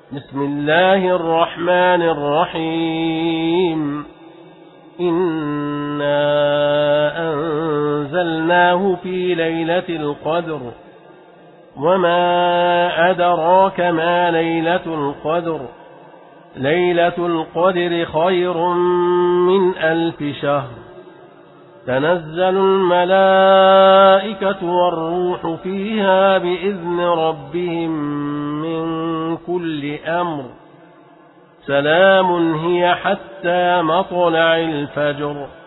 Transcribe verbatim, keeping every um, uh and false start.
بسم الله الرحمن الرحيم إنا أنزلناه في ليلة القدر وما أدراك ما ليلة القدر ليلة القدر خير من ألف شهر تنزل الملائكة والروح فيها بإذن ربهم من كل أمر سلام هي حتى مطلع الفجر.